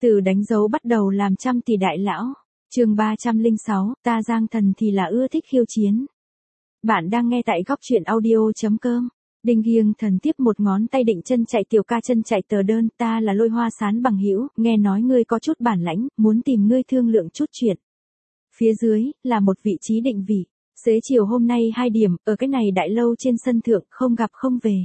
Từ đánh dấu bắt đầu làm trăm tỷ đại lão. Chương 306, ta Giang Thần thì là ưa thích khiêu chiến. Bạn đang nghe tại góc truyện audio.com. Đinh Giang Thần tiếp một ngón tay định chân chạy tiểu ca chân chạy tờ đơn, ta là Lôi Hoa Sán bằng hữu, nghe nói ngươi có chút bản lãnh, muốn tìm ngươi thương lượng chút chuyện. Phía dưới là một vị trí định vị. Xế chiều hôm nay 2 điểm, ở cái này đại lâu trên sân thượng, không gặp không về.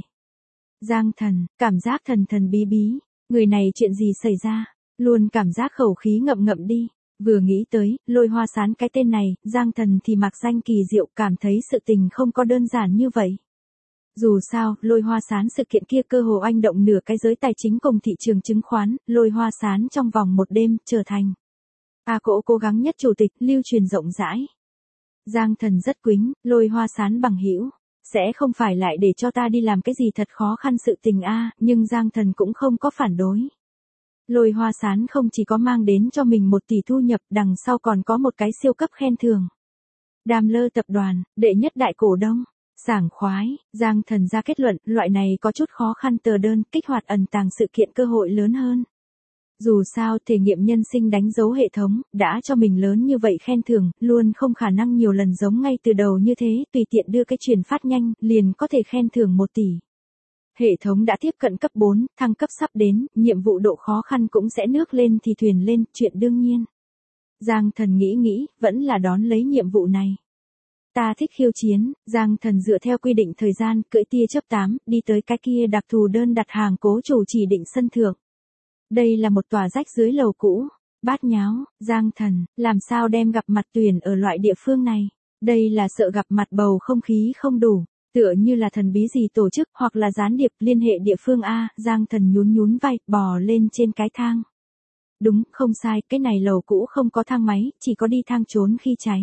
Giang Thần, cảm giác thần thần bí bí, người này chuyện gì xảy ra, luôn cảm giác khẩu khí ngậm ngậm đi. Vừa nghĩ tới, Lôi Hoa Sán cái tên này, Giang Thần thì mặc danh kỳ diệu, cảm thấy sự tình không có đơn giản như vậy. Dù sao, Lôi Hoa Sán sự kiện kia cơ hồ oanh động nửa cái giới tài chính cùng thị trường chứng khoán, Lôi Hoa Sán trong vòng một đêm trở thành cỗ cố gắng nhất chủ tịch, lưu truyền rộng rãi. Giang Thần rất quính, Lôi Hoa Sán bằng hữu, sẽ không phải lại để cho ta đi làm cái gì thật khó khăn sự tình nhưng Giang Thần cũng không có phản đối. Lôi Hoa Sán không chỉ có mang đến cho mình 1 tỷ thu nhập, đằng sau còn có một cái siêu cấp khen thưởng. Daimler tập đoàn, đệ nhất đại cổ đông, sảng khoái, Giang Thần ra kết luận, loại này có chút khó khăn tờ đơn, kích hoạt ẩn tàng sự kiện cơ hội lớn hơn. Dù sao, thể nghiệm nhân sinh đánh dấu hệ thống, đã cho mình lớn như vậy khen thưởng, luôn không khả năng nhiều lần giống ngay từ đầu như thế, tùy tiện đưa cái truyền phát nhanh, liền có thể khen thưởng 1 tỷ. Hệ thống đã tiếp cận cấp 4, thăng cấp sắp đến, nhiệm vụ độ khó khăn cũng sẽ nước lên thì thuyền lên, chuyện đương nhiên. Giang Thần nghĩ, vẫn là đón lấy nhiệm vụ này. Ta thích khiêu chiến, Giang Thần dựa theo quy định thời gian, cưỡi tia chớp 8, đi tới cái kia đặc thù đơn đặt hàng cố chủ chỉ định sân thượng. Đây là một tòa rách dưới lầu cũ, bát nháo, Giang Thần, làm sao đem gặp mặt tuyển ở loại địa phương này, đây là sợ gặp mặt bầu không khí không đủ. Tựa như là thần bí gì tổ chức hoặc là gián điệp liên hệ địa phương Giang Thần nhún vai, bò lên trên cái thang. Đúng, không sai, cái này lầu cũ không có thang máy, chỉ có đi thang trốn khi cháy.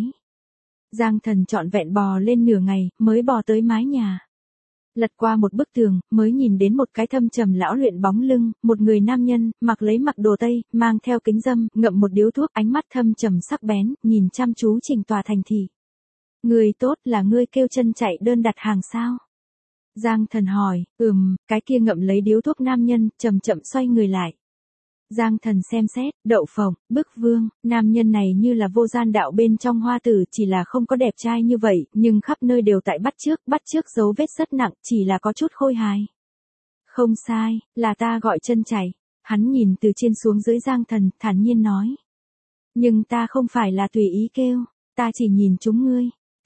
Giang Thần trọn vẹn bò lên nửa ngày, mới bò tới mái nhà. Lật qua một bức tường, mới nhìn đến một cái thâm trầm lão luyện bóng lưng, một người nam nhân, mặc đồ tây, mang theo kính râm, ngậm một điếu thuốc, ánh mắt thâm trầm sắc bén, nhìn chăm chú chỉnh tòa thành thị. Người tốt là ngươi kêu chân chạy đơn đặt hàng sao? Giang Thần hỏi, cái kia ngậm lấy điếu thuốc nam nhân, chậm chậm xoay người lại. Giang Thần xem xét, đậu phộng, bức vương, nam nhân này như là vô gian đạo bên trong hoa tử, chỉ là không có đẹp trai như vậy, nhưng khắp nơi đều tại bắt chước dấu vết rất nặng, chỉ là có chút khôi hài. Không sai, là ta gọi chân chạy. Hắn nhìn từ trên xuống dưới Giang Thần, thản nhiên nói. Nhưng ta không phải là tùy ý kêu, ta chỉ nhìn chúng ngươi.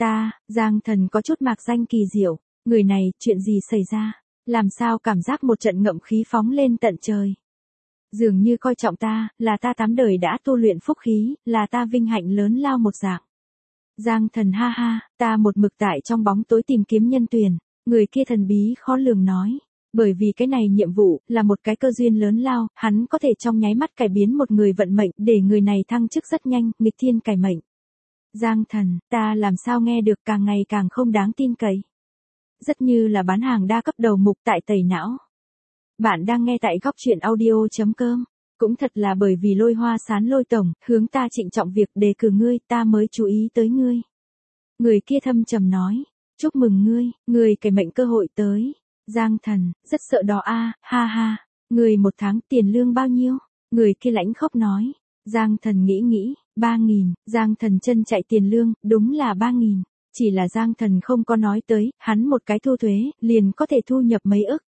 Giang Thần có chút mạc danh kỳ diệu, người này, chuyện gì xảy ra, làm sao cảm giác một trận ngậm khí phóng lên tận trời. Dường như coi trọng ta, là ta 8 đời đã tu luyện phúc khí, là ta vinh hạnh lớn lao một dạng. Giang Thần ha ha, ta một mực tại trong bóng tối tìm kiếm nhân tuyển, người kia thần bí khó lường nói. Bởi vì cái này nhiệm vụ, là một cái cơ duyên lớn lao, hắn có thể trong nháy mắt cải biến một người vận mệnh, để người này thăng chức rất nhanh, nghịch thiên cải mệnh. Giang Thần, ta làm sao nghe được càng ngày càng không đáng tin cậy. Rất như là bán hàng đa cấp đầu mục tại tẩy não. Bạn đang nghe tại góc truyện audio.com. Cũng thật là bởi vì Lôi Hoa Sán Lôi tổng, hướng ta trịnh trọng việc đề cử ngươi, ta mới chú ý tới ngươi. Người kia thâm trầm nói, chúc mừng ngươi cải mệnh cơ hội tới. Giang Thần, rất sợ đó ha ha, người 1 tháng tiền lương bao nhiêu? Người kia lãnh khốc nói. Giang Thần nghĩ, 3.000, Giang Thần chân chạy tiền lương, đúng là 3.000. Chỉ là Giang Thần không có nói tới, hắn một cái thu thuế, liền có thể thu nhập mấy ức.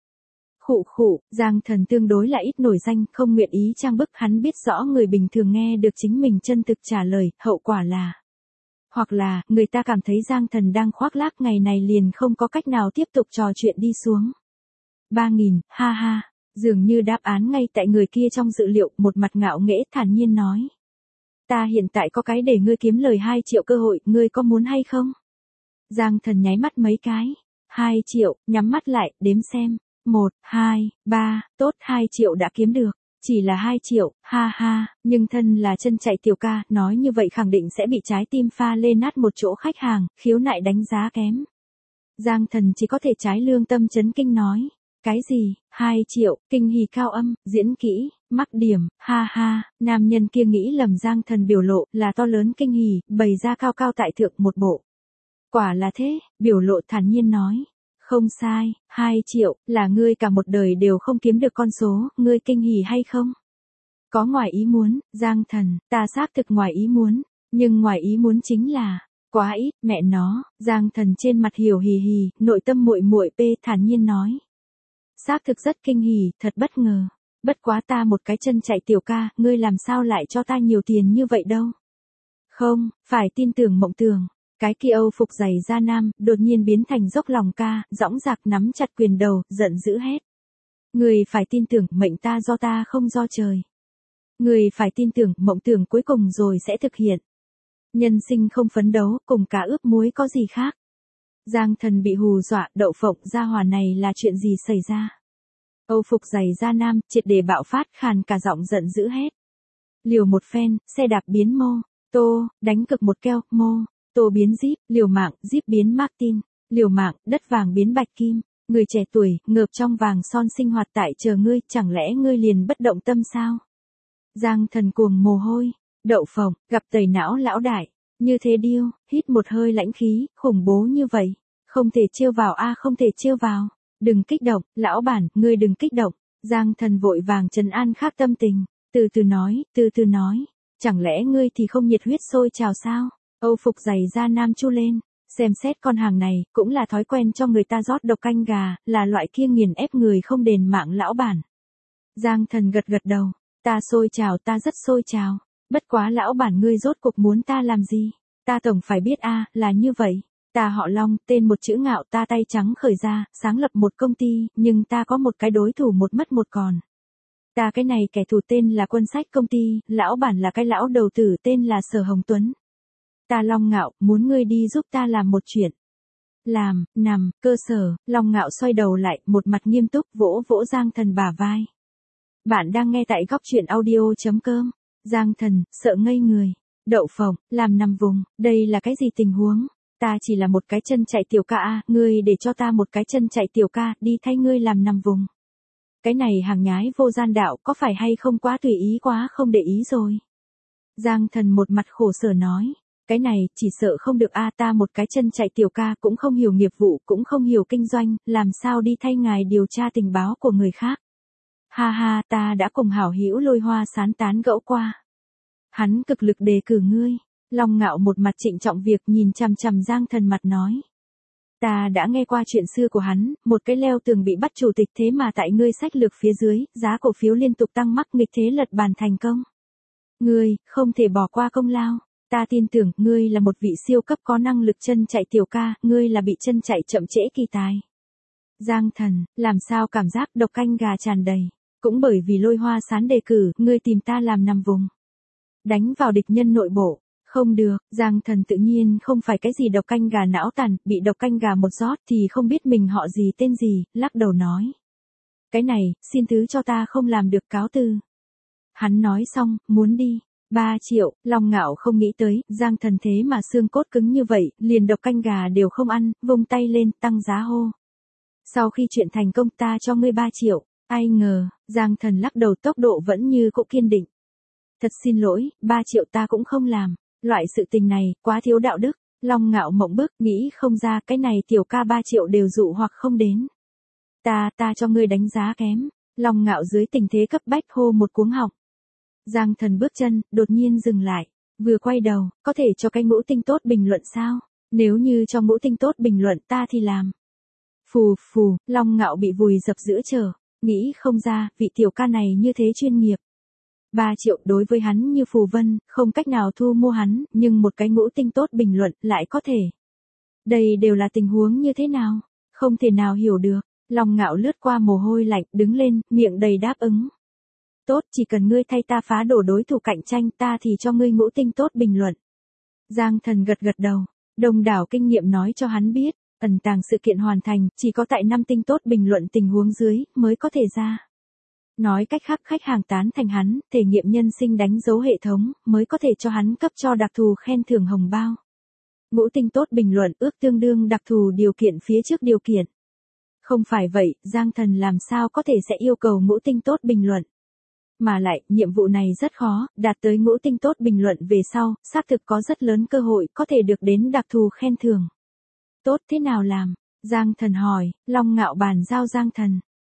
Giang Thần tương đối là ít nổi danh, không nguyện ý trang bức, hắn biết rõ người bình thường nghe được chính mình chân thực trả lời, hậu quả là. Hoặc là, người ta cảm thấy Giang Thần đang khoác lác, ngày này liền không có cách nào tiếp tục trò chuyện đi xuống. 3.000, ha ha, dường như đáp án ngay tại người kia trong dự liệu, một mặt ngạo nghễ thản nhiên nói. Ta hiện tại có cái để ngươi kiếm lời 2 triệu cơ hội, ngươi có muốn hay không? Giang Thần nháy mắt mấy cái. 2 triệu, nhắm mắt lại, đếm xem. 1, 2, 3, tốt 2 triệu đã kiếm được. Chỉ là 2 triệu, ha ha, nhưng thân là chân chạy tiểu ca, nói như vậy khẳng định sẽ bị trái tim pha lê nát một chỗ khách hàng, khiếu nại đánh giá kém. Giang Thần chỉ có thể trái lương tâm chấn kinh nói. Cái gì, 2 triệu, kinh hỉ cao âm, diễn kỹ, mắc điểm, ha ha, nam nhân kia nghĩ lầm Giang Thần biểu lộ, là to lớn kinh hỉ, bày ra cao cao tại thượng một bộ. Quả là thế, biểu lộ thản nhiên nói. Không sai, 2 triệu, là ngươi cả một đời đều không kiếm được con số, ngươi kinh hỉ hay không? Có ngoài ý muốn, Giang Thần, ta xác thực ngoài ý muốn, nhưng ngoài ý muốn chính là, quá ít, mẹ nó, Giang Thần trên mặt hiểu hì hì, nội tâm muội muội thản nhiên nói. Xác thực rất kinh hỉ, thật bất ngờ. Bất quá ta một cái chân chạy tiểu ca, ngươi làm sao lại cho ta nhiều tiền như vậy đâu. Không, phải tin tưởng mộng tưởng. Cái kia Âu phục giày da nam, đột nhiên biến thành dốc lòng ca, dõng dạc nắm chặt quyền đầu, giận dữ hét. Người phải tin tưởng, mệnh ta do ta không do trời. Người phải tin tưởng, mộng tưởng cuối cùng rồi sẽ thực hiện. Nhân sinh không phấn đấu, cùng cá ướp muối có gì khác. Giang Thần bị hù dọa, đậu phộng gia hỏa này là chuyện gì xảy ra. Âu phục giày da nam, triệt để bạo phát, khàn cả giọng giận dữ hét. Liều một phen, xe đạp biến mô, tô, đánh cực một keo, mô, tô biến Jeep, liều mạng, Jeep biến Martin, liều mạng, đất vàng biến bạch kim, người trẻ tuổi, ngợp trong vàng son sinh hoạt tại chờ ngươi, chẳng lẽ ngươi liền bất động tâm sao? Giang Thần cuồng mồ hôi, đậu phộng, gặp tẩy não lão đại, như thế điêu, hít một hơi lãnh khí, khủng bố như vậy, không thể trêu vào không thể trêu vào. Đừng kích động, lão bản, ngươi đừng kích động. Giang Thần vội vàng trấn an khác tâm tình, từ từ nói, chẳng lẽ ngươi thì không nhiệt huyết sôi trào sao? Âu phục giày da nam chu lên, xem xét con hàng này, cũng là thói quen cho người ta rót độc canh gà, là loại kia nghiền ép người không đền mạng lão bản. Giang Thần gật gật đầu, ta sôi trào, ta rất sôi trào, bất quá lão bản ngươi rốt cuộc muốn ta làm gì? Ta tổng phải biết là như vậy. Ta họ Long, tên một chữ ngạo, ta tay trắng khởi ra, sáng lập một công ty, nhưng ta có một cái đối thủ một mất một còn. Ta cái này kẻ thù tên là Quân Sách công ty, lão bản là cái lão đầu tử tên là Sở Hồng Tuấn. Ta Long Ngạo, muốn ngươi đi giúp ta làm một chuyện. Làm, nằm, cơ sở, Long Ngạo xoay đầu lại, một mặt nghiêm túc, vỗ vỗ Giang Thần bả vai. Bạn đang nghe tại góc truyện audio.com. Giang Thần, sợ ngây người. Đậu phộng, làm nằm vùng, đây là cái gì tình huống? Ta chỉ là một cái chân chạy tiểu ca ngươi để cho ta một cái chân chạy tiểu ca, đi thay ngươi làm nằm vùng. Cái này hàng nhái vô gian đạo có phải hay không quá tùy ý quá không để ý rồi. Giang Thần một mặt khổ sở nói, cái này chỉ sợ không được ta một cái chân chạy tiểu ca cũng không hiểu nghiệp vụ cũng không hiểu kinh doanh, làm sao đi thay ngài điều tra tình báo của người khác. Ha ha, ta đã cùng hảo hữu Lôi Hoa Sán tán gẫu qua. Hắn cực lực đề cử ngươi. Long Ngạo một mặt trịnh trọng việc nhìn chằm chằm Giang Thần mặt nói. Ta đã nghe qua chuyện xưa của hắn, một cái leo tường bị bắt chủ tịch thế mà tại ngươi sách lược phía dưới, giá cổ phiếu liên tục tăng mắc nghịch thế lật bàn thành công. Ngươi, không thể bỏ qua công lao. Ta tin tưởng, ngươi là một vị siêu cấp có năng lực chân chạy tiểu ca, ngươi là bị chân chạy chậm trễ kỳ tài. Giang Thần, làm sao cảm giác độc canh gà tràn đầy. Cũng bởi vì Lôi Hoa Sán đề cử, ngươi tìm ta làm nằm vùng. Đánh vào địch nhân nội bộ. Không được, Giang Thần tự nhiên không phải cái gì độc canh gà não tàn, bị độc canh gà một rót thì không biết mình họ gì tên gì, lắc đầu nói. Cái này, xin thứ cho ta không làm được, cáo từ. Hắn nói xong, muốn đi. 3 triệu, Long Ngạo không nghĩ tới, Giang Thần thế mà xương cốt cứng như vậy, liền độc canh gà đều không ăn, vung tay lên, tăng giá hô. Sau khi chuyện thành công ta cho ngươi 3 triệu, ai ngờ, Giang Thần lắc đầu tốc độ vẫn như cũ kiên định. Thật xin lỗi, 3 triệu ta cũng không làm. Loại sự tình này, quá thiếu đạo đức. Long Ngạo mộng bức, nghĩ không ra cái này tiểu ca 3 triệu đều dụ hoặc không đến. Ta cho ngươi đánh giá kém. Long Ngạo dưới tình thế cấp bách hô một cuống họng. Giang Thần bước chân, đột nhiên dừng lại. Vừa quay đầu, có thể cho cái ngũ tinh tốt bình luận sao? Nếu như cho ngũ tinh tốt bình luận ta thì làm. Phù phù, Long Ngạo bị vùi dập giữa chờ. Nghĩ không ra, vị tiểu ca này như thế chuyên nghiệp. 3 triệu đối với hắn như phù vân, không cách nào thu mua hắn, nhưng một cái ngũ tinh tốt bình luận lại có thể. Đây đều là tình huống như thế nào? Không thể nào hiểu được. Long Ngạo lướt qua mồ hôi lạnh, đứng lên, miệng đầy đáp ứng. Tốt, chỉ cần ngươi thay ta phá đổ đối thủ cạnh tranh ta thì cho ngươi ngũ tinh tốt bình luận. Giang Thần gật gật đầu. Đông đảo kinh nghiệm nói cho hắn biết, ẩn tàng sự kiện hoàn thành, chỉ có tại 5 tinh tốt bình luận tình huống dưới, mới có thể ra. Nói cách khác khách hàng tán thành hắn, thể nghiệm nhân sinh đánh dấu hệ thống, mới có thể cho hắn cấp cho đặc thù khen thưởng hồng bao. Ngũ tinh tốt bình luận ước tương đương đặc thù điều kiện phía trước điều kiện. Không phải vậy, Giang Thần làm sao có thể sẽ yêu cầu ngũ tinh tốt bình luận. Mà lại, nhiệm vụ này rất khó, đạt tới ngũ tinh tốt bình luận về sau, xác thực có rất lớn cơ hội có thể được đến đặc thù khen thưởng. Tốt thế nào làm? Giang Thần hỏi, Long Ngạo bàn giao Giang Thần.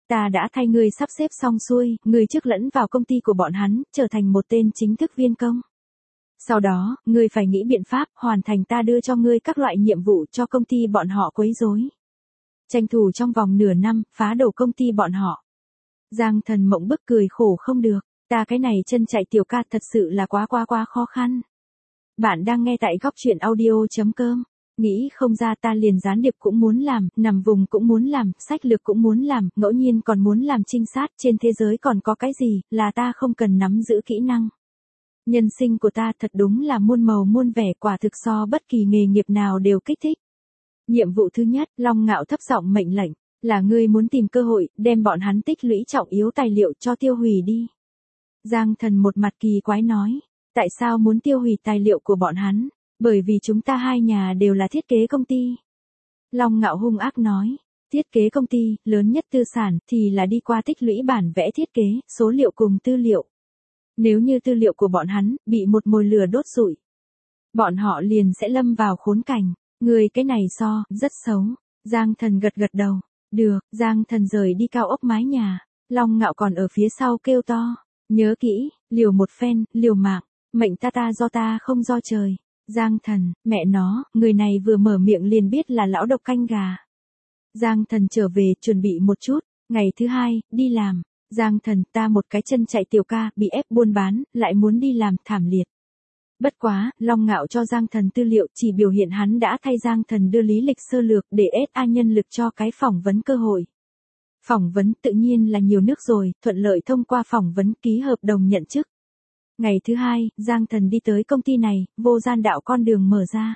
Ta đã thay ngươi sắp xếp xong xuôi, ngươi trước lẫn vào công ty của bọn hắn, trở thành một tên chính thức viên công. Sau đó, ngươi phải nghĩ biện pháp, hoàn thành ta đưa cho ngươi các loại nhiệm vụ cho công ty bọn họ quấy rối. Tranh thủ trong vòng nửa năm, phá đổ công ty bọn họ. Giang Thần mộng bức cười khổ không được, ta cái này chân chạy tiểu ca thật sự là quá khó khăn. Bạn đang nghe tại góc chuyện audio.com. Nghĩ không ra ta liền gián điệp cũng muốn làm, nằm vùng cũng muốn làm, sách lược cũng muốn làm, ngẫu nhiên còn muốn làm trinh sát, trên thế giới còn có cái gì, là ta không cần nắm giữ kỹ năng. Nhân sinh của ta thật đúng là muôn màu muôn vẻ, quả thực so bất kỳ nghề nghiệp nào đều kích thích. Nhiệm vụ thứ nhất, Long Ngạo thấp giọng mệnh lệnh, là ngươi muốn tìm cơ hội, đem bọn hắn tích lũy trọng yếu tài liệu cho tiêu hủy đi. Giang Thần một mặt kỳ quái nói, tại sao muốn tiêu hủy tài liệu của bọn hắn? Bởi vì chúng ta hai nhà đều là thiết kế công ty. Long Ngạo hung ác nói, thiết kế công ty, lớn nhất tư sản, thì là đi qua tích lũy bản vẽ thiết kế, số liệu cùng tư liệu. Nếu như tư liệu của bọn hắn, bị một mồi lửa đốt rụi, bọn họ liền sẽ lâm vào khốn cảnh. Người cái này rất xấu. Giang Thần gật đầu. Được, Giang Thần rời đi cao ốc mái nhà. Long Ngạo còn ở phía sau kêu to. Nhớ kỹ, liều một phen, liều mạng. Mệnh ta do ta không do trời. Giang Thần, mẹ nó, người này vừa mở miệng liền biết là lão độc canh gà. Giang Thần trở về, chuẩn bị một chút. Ngày thứ hai, đi làm. Giang Thần, ta một cái chân chạy tiểu ca, bị ép buôn bán, lại muốn đi làm, thảm liệt. Bất quá, Long Ngạo cho Giang Thần tư liệu chỉ biểu hiện hắn đã thay Giang Thần đưa lý lịch sơ lược để SA nhân lực cho cái phỏng vấn cơ hội. Phỏng vấn tự nhiên là nhiều nước rồi, thuận lợi thông qua phỏng vấn ký hợp đồng nhận chức. Ngày thứ hai, Giang Thần đi tới công ty này, vô gian đạo con đường mở ra.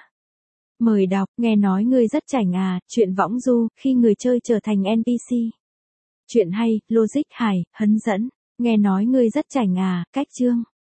Mời đọc, nghe nói ngươi rất chảnh à, chuyện võng du, khi người chơi trở thành NPC. Chuyện hay, logic hài, hấn dẫn, nghe nói ngươi rất chảnh à, cách chương.